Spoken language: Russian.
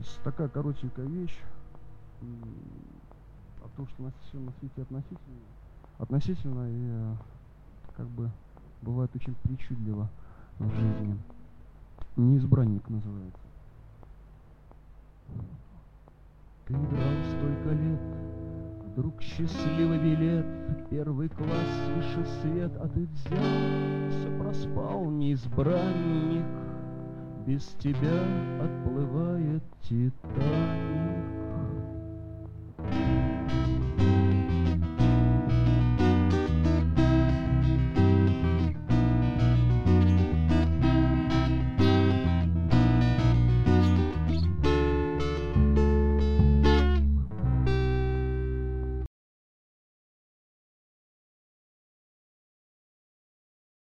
Сейчас такая коротенькая вещь о том, что все на свете относительно и как бы бывает очень причудливо в жизни. Неизбранник называется. Ты играл столько лет, вдруг счастливый билет, первый класс, выше свет, а ты взял, все проспал, неизбранник. Без тебя отплывает Титаник.